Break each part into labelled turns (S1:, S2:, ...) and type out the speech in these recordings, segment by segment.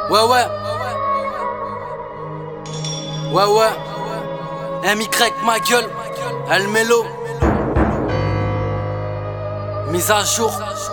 S1: Ouais ouais. Ouais ouais. MY ma gueule. El Mélo. Mise à jour.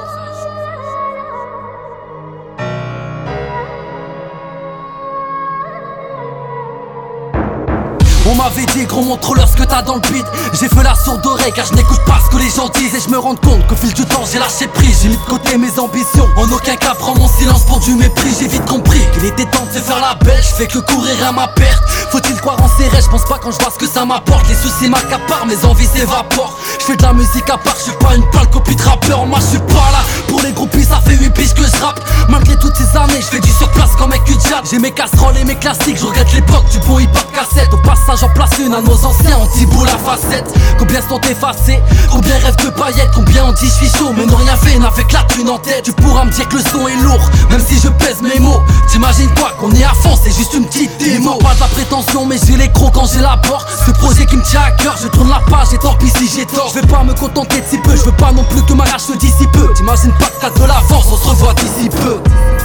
S1: On m'avait dit gros montre-leur ce que t'as dans le beat. J'ai fait la sourde oreille car je n'écoute pas ce que les gens disent. Et je me rends compte qu'au fil du temps j'ai lâché prise. J'ai mis de côté mes ambitions, en aucun cas prends mon silence pour du mépris. J'ai vite compris qu'il était temps de se faire la belle. Je fais que courir à ma perte. Faut-il croire en ses rêves, je pense pas quand je vois ce que ça m'apporte. Les soucis m'accaparent, mes envies s'évaporent. Je fais de la musique à part, je suis pas une pâle copie de rappeur. Moi je suis pas là pour les groupies, ça fait 8 piges que je rappe. Malgré toutes ces années, je fais du surplace comme un cul de jatte. J'ai mes casseroles et mes classiques, je regrette l'époque du bon hip-hop cassette. Au passage j'en place une à nos anciens anti-boule à facettes. Combien sont effacés, combien rêvent de paillettes. Combien on dit je suis chaud mais n'ont rien fait n'avec la thune en tête. Tu pourras me dire que le son est lourd, même si je pèse mes mots. T'imagines quoi qu'on est à fond, c'est juste une petite démo. Pas de la prétention mais j'ai les crocs quand j'ai la porte. Ce projet qui me tient à cœur, je tourne la page et tant pis si j'ai tort. Je vais pas me contenter de si peu, je veux pas non plus que ma rage se dissipe peu. T'imagines pas que t'as de l'avance, on se revoit d'ici peu.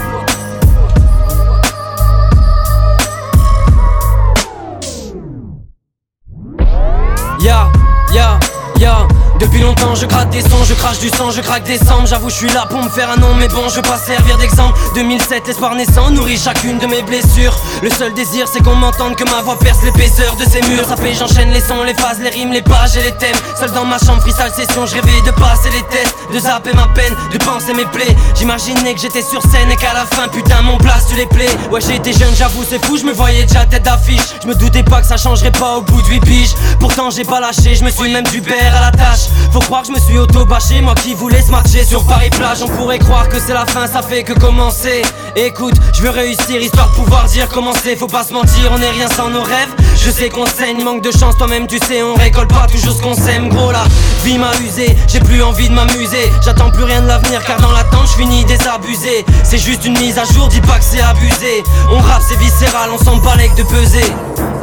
S2: Depuis longtemps je gratte des sons, je crache du sang, je craque des cendres. J'avoue je suis là pour me faire un nom mais bon je veux pas servir d'exemple. 2007 l'espoir naissant nourrit chacune de mes blessures. Le seul désir c'est qu'on m'entende, que ma voix perce l'épaisseur de ces murs. Ça fait j'enchaîne les sons, les phases, les rimes, les pages et les thèmes. Seul dans ma chambre, freestyle session, je rêvais de passer les tests, de zapper ma peine, de penser mes plaies. J'imaginais que j'étais sur scène et qu'à la fin putain mon place tu les plais. Ouais j'ai été jeune j'avoue c'est fou, je me voyais déjà tête d'affiche. Je me doutais pas que ça changerait pas au bout de 8 piges. Pourtant j'ai pas lâché, je me suis même du père à la tâche. Faut croire que je me suis auto-bâché, moi qui voulais se marcher sur Paris-Plage. On pourrait croire que c'est la fin, ça fait que commencer. Écoute, je veux réussir histoire de pouvoir dire comment c'est. Faut pas se mentir, on est rien sans nos rêves. Je sais qu'on saigne, il manque de chance, toi-même tu sais. On récolte pas toujours ce qu'on sème, gros la vie m'a usé. J'ai plus envie de m'amuser, j'attends plus rien de l'avenir car dans l'attente je finis désabusé. C'est juste une mise à jour, dis pas que c'est abusé. On rappe c'est viscéral, on s'en balèque de peser.